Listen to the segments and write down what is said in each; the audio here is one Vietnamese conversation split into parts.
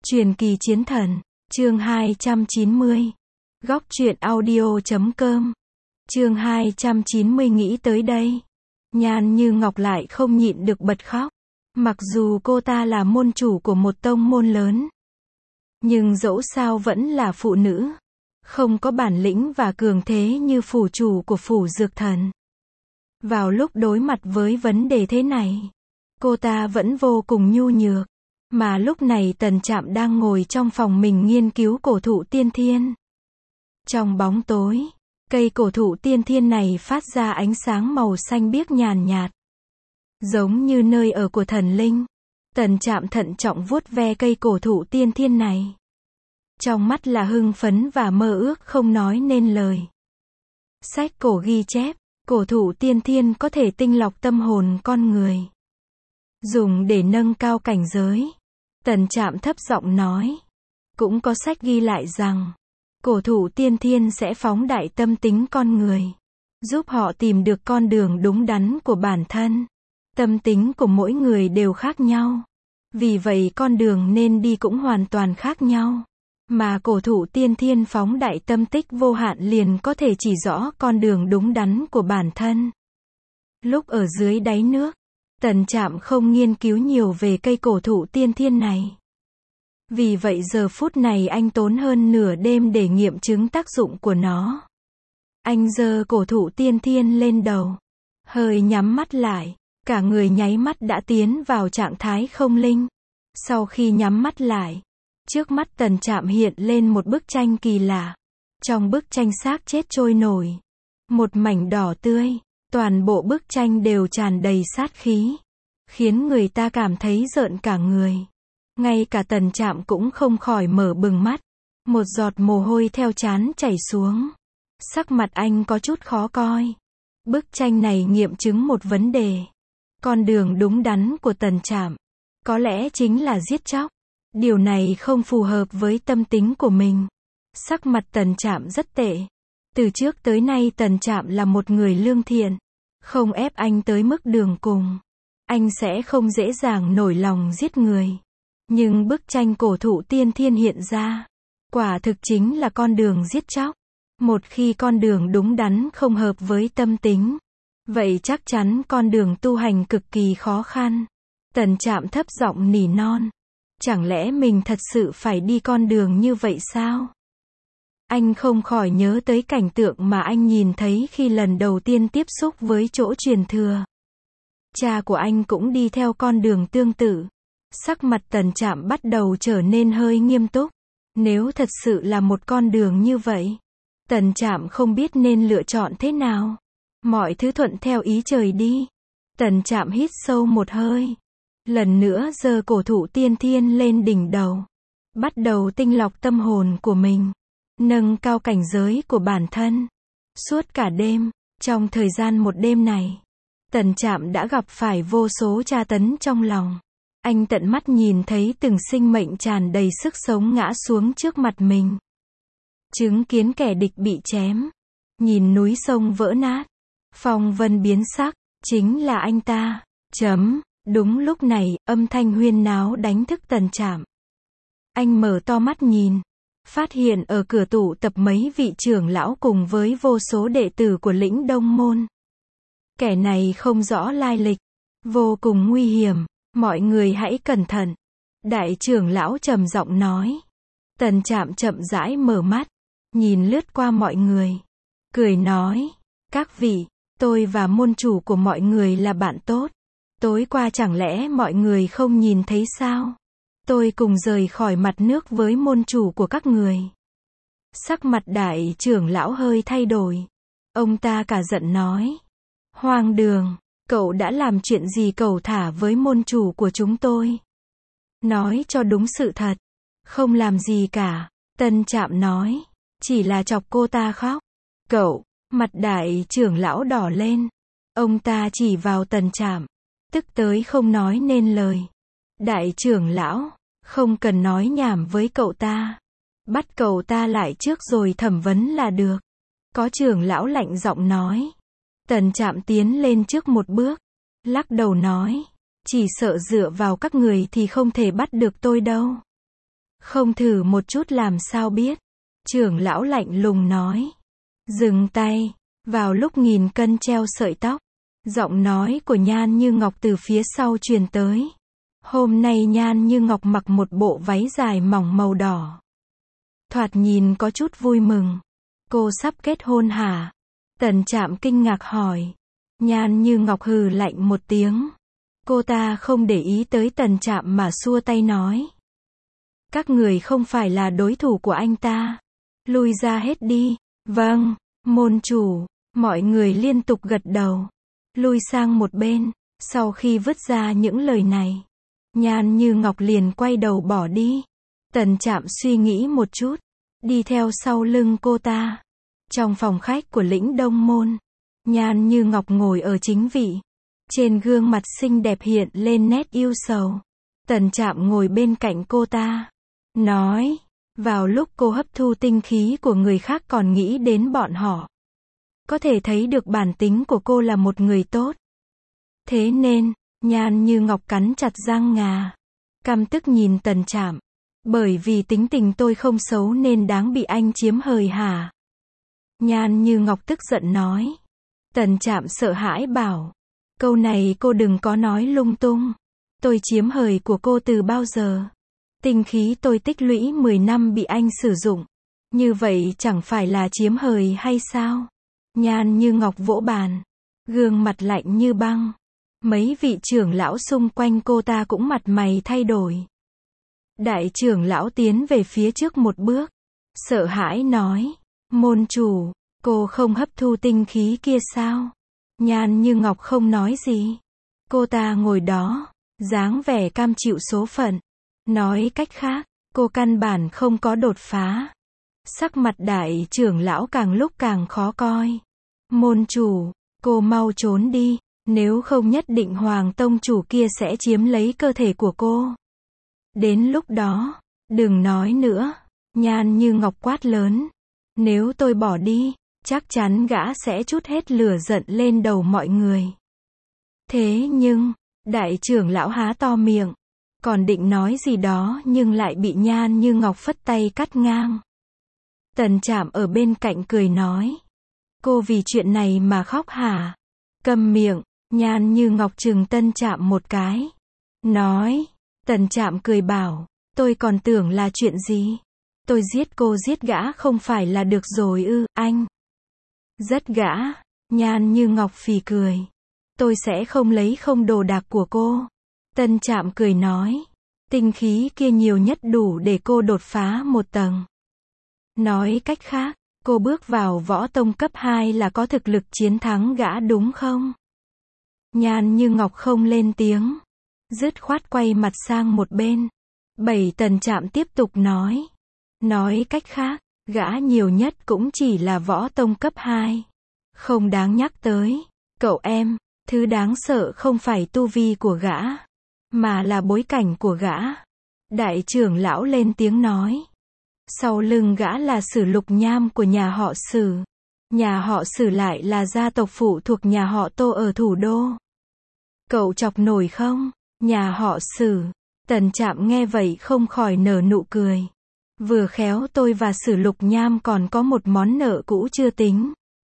Truyền kỳ chiến thần, chương 290. Góc truyện audio.com. Chương 290 nghĩ tới đây. Nhan Như Ngọc lại không nhịn được bật khóc. Mặc dù cô ta là môn chủ của một tông môn lớn, nhưng dẫu sao vẫn là phụ nữ. Không có bản lĩnh và cường thế như phủ chủ của phủ dược thần. Vào lúc đối mặt với vấn đề thế này, cô ta vẫn vô cùng nhu nhược. Mà lúc này Tần Trạm đang ngồi trong phòng mình nghiên cứu cổ thụ tiên thiên. Trong bóng tối, cây cổ thụ tiên thiên này phát ra ánh sáng màu xanh biếc nhàn nhạt. Giống như nơi ở của thần linh. Tần Trạm thận trọng vuốt ve cây cổ thụ tiên thiên này. Trong mắt là hưng phấn và mơ ước không nói nên lời. Sách cổ ghi chép, cổ thụ tiên thiên có thể tinh lọc tâm hồn con người, dùng để nâng cao cảnh giới. Tần Trạm thấp giọng nói. Cũng có sách ghi lại rằng, cổ thụ tiên thiên sẽ phóng đại tâm tính con người, giúp họ tìm được con đường đúng đắn của bản thân. Tâm tính của mỗi người đều khác nhau. Vì vậy con đường nên đi cũng hoàn toàn khác nhau. Mà cổ thụ tiên thiên phóng đại tâm tích vô hạn liền có thể chỉ rõ con đường đúng đắn của bản thân. Lúc ở dưới đáy nước, Tần Trạm không nghiên cứu nhiều về cây cổ thụ tiên thiên này. Vì vậy giờ phút này anh tốn hơn nửa đêm để nghiệm chứng tác dụng của nó. Anh giơ cổ thụ tiên thiên lên đầu, hơi nhắm mắt lại, cả người nháy mắt đã tiến vào trạng thái không linh. Sau khi nhắm mắt lại, trước mắt Tần Trạm hiện lên một bức tranh kỳ lạ. Trong bức tranh xác chết trôi nổi, một mảnh đỏ tươi, toàn bộ bức tranh đều tràn đầy sát khí, khiến người ta cảm thấy rợn cả người. Ngay cả Tần Trạm cũng không khỏi mở bừng mắt. Một giọt mồ hôi theo trán chảy xuống. Sắc mặt anh có chút khó coi. Bức tranh này nghiệm chứng một vấn đề. Con đường đúng đắn của Tần Trạm có lẽ chính là giết chóc. Điều này không phù hợp với tâm tính của mình. Sắc mặt Tần Trạm rất tệ. Từ trước tới nay Tần Trạm là một người lương thiện, không ép anh tới mức đường cùng. Anh sẽ không dễ dàng nổi lòng giết người. Nhưng bức tranh cổ thụ tiên thiên hiện ra, quả thực chính là con đường giết chóc. Một khi con đường đúng đắn không hợp với tâm tính, vậy chắc chắn con đường tu hành cực kỳ khó khăn. Tần Trạm thấp giọng nỉ non. Chẳng lẽ mình thật sự phải đi con đường như vậy sao? Anh không khỏi nhớ tới cảnh tượng mà anh nhìn thấy khi lần đầu tiên tiếp xúc với chỗ truyền thừa. Cha của anh cũng đi theo con đường tương tự. Sắc mặt Tần Trạm bắt đầu trở nên hơi nghiêm túc. Nếu thật sự là một con đường như vậy, Tần Trạm không biết nên lựa chọn thế nào. Mọi thứ thuận theo ý trời đi. Tần Trạm hít sâu một hơi. Lần nữa giơ cổ thụ tiên thiên lên đỉnh đầu. Bắt đầu tinh lọc tâm hồn của mình. Nâng cao cảnh giới của bản thân. Suốt cả đêm, trong thời gian một đêm này, Tần Trạm đã gặp phải vô số tra tấn trong lòng. Anh tận mắt nhìn thấy từng sinh mệnh tràn đầy sức sống ngã xuống trước mặt mình. Chứng kiến kẻ địch bị chém. Nhìn núi sông vỡ nát. Phong vân biến sắc. Chính là anh ta. Đúng lúc này, âm thanh huyên náo đánh thức Tần Trạm. Anh mở to mắt nhìn. Phát hiện ở cửa tụ tập mấy vị trưởng lão cùng với vô số đệ tử của Lĩnh Đông Môn. Kẻ này không rõ lai lịch. Vô cùng nguy hiểm. Mọi người hãy cẩn thận. Đại trưởng lão trầm giọng nói. Tần Trạm chậm rãi mở mắt. Nhìn lướt qua mọi người. Cười nói. Các vị, tôi và môn chủ của mọi người là bạn tốt. Tối qua chẳng lẽ mọi người không nhìn thấy sao? Tôi cùng rời khỏi mặt nước với môn chủ của các người. Sắc mặt đại trưởng lão hơi thay đổi. Ông ta cả giận nói. Hoang đường, cậu đã làm chuyện gì cẩu thả với môn chủ của chúng tôi? Nói cho đúng sự thật. Không làm gì cả. Tần Trạm nói. Chỉ là chọc cô ta khóc. Cậu, mặt đại trưởng lão đỏ lên. Ông ta chỉ vào Tần Trạm. Tức tới không nói nên lời. Đại trưởng lão, không cần nói nhảm với cậu ta. Bắt cậu ta lại trước rồi thẩm vấn là được. Có trưởng lão lạnh giọng nói. Tần Trạm tiến lên trước một bước. Lắc đầu nói. Chỉ sợ dựa vào các người thì không thể bắt được tôi đâu. Không thử một chút làm sao biết. Trưởng lão lạnh lùng nói. Dừng tay. Vào lúc nghìn cân treo sợi tóc, giọng nói của Nhan Như Ngọc từ phía sau truyền tới. Hôm nay Nhan Như Ngọc mặc một bộ váy dài mỏng màu đỏ. Thoạt nhìn có chút vui mừng. Cô sắp kết hôn hả? Tần Trạm kinh ngạc hỏi. Nhan Như Ngọc hừ lạnh một tiếng. Cô ta không để ý tới Tần Trạm mà xua tay nói. Các người không phải là đối thủ của anh ta. Lui ra hết đi. Vâng, môn chủ. Mọi người liên tục gật đầu. Lui sang một bên. Sau khi vứt ra những lời này, Nhan Như Ngọc liền quay đầu bỏ đi. Tần Trạm suy nghĩ một chút, đi theo sau lưng cô ta. Trong phòng khách của Lĩnh Đông Môn, Nhan Như Ngọc ngồi ở chính vị. Trên gương mặt xinh đẹp hiện lên nét ưu sầu. Tần Trạm ngồi bên cạnh cô ta, nói, vào lúc cô hấp thu tinh khí của người khác còn nghĩ đến bọn họ. Có thể thấy được bản tính của cô là một người tốt. Thế nên, Nhan Như Ngọc cắn chặt răng ngà, căm tức nhìn Tần Trạm. Bởi vì tính tình tôi không xấu nên đáng bị anh chiếm hời hả? Nhan Như Ngọc tức giận nói. Tần Trạm sợ hãi bảo. Câu này cô đừng có nói lung tung. Tôi chiếm hời của cô từ bao giờ? Tinh khí tôi tích lũy 10 năm bị anh sử dụng. Như vậy chẳng phải là chiếm hời hay sao? Nhan Như Ngọc vỗ bàn, gương mặt lạnh như băng. Mấy vị trưởng lão xung quanh cô ta cũng mặt mày thay đổi. Đại trưởng lão tiến về phía trước một bước, sợ hãi nói, môn chủ, cô không hấp thu tinh khí kia sao? Nhan Như Ngọc không nói gì. Cô ta ngồi đó, dáng vẻ cam chịu số phận. Nói cách khác, cô căn bản không có đột phá. Sắc mặt đại trưởng lão càng lúc càng khó coi. Môn chủ, cô mau trốn đi, nếu không nhất định Hoàng tông chủ kia sẽ chiếm lấy cơ thể của cô. Đến lúc đó, đừng nói nữa. Nhan Như Ngọc quát lớn. Nếu tôi bỏ đi, chắc chắn gã sẽ trút hết lửa giận lên đầu mọi người. Thế nhưng, đại trưởng lão há to miệng, còn định nói gì đó nhưng lại bị Nhan Như Ngọc phất tay cắt ngang. Tần Trạm ở bên cạnh cười nói. Cô vì chuyện này mà khóc hả? Câm miệng. Nhan Như Ngọc trừng Tần Trạm một cái. Nói. Tần Trạm cười bảo. Tôi còn tưởng là chuyện gì? Tôi giết cô giết gã không phải là được rồi ư, anh? Rất gã. Nhan Như Ngọc phì cười. Tôi sẽ không lấy không đồ đạc của cô. Tần Trạm cười nói. Tinh khí kia nhiều nhất đủ để cô đột phá một tầng. Nói cách khác, cô bước vào võ tông cấp 2 là có thực lực chiến thắng gã đúng không? Nhan Như Ngọc không lên tiếng, dứt khoát quay mặt sang một bên. Tần Trạm tiếp tục nói. Nói cách khác, gã nhiều nhất cũng chỉ là võ tông cấp 2. Không đáng nhắc tới. Cậu em, thứ đáng sợ không phải tu vi của gã, mà là bối cảnh của gã. Đại trưởng lão lên tiếng nói. Sau lưng gã là Sử Lục Nham của nhà họ Sử. Nhà họ Sử lại là gia tộc phụ thuộc nhà họ Tô ở thủ đô. Cậu chọc nổi không? Nhà họ Sử. Tần Trạm nghe vậy không khỏi nở nụ cười. Vừa khéo tôi và Sử Lục Nham còn có một món nợ cũ chưa tính.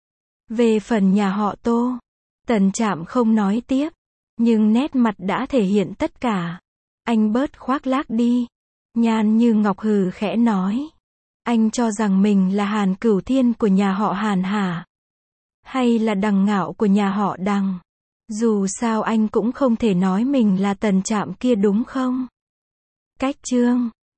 Về phần nhà họ Tô, Tần Trạm không nói tiếp, nhưng nét mặt đã thể hiện tất cả. Anh bớt khoác lác đi. Nhan Như Ngọc hừ khẽ nói. Anh cho rằng mình là Hàn Cửu Thiên của nhà họ Hàn hả? Hay là Đằng Ngạo của nhà họ Đằng? Dù sao anh cũng không thể nói mình là Tần Trạm kia đúng không? Cách chương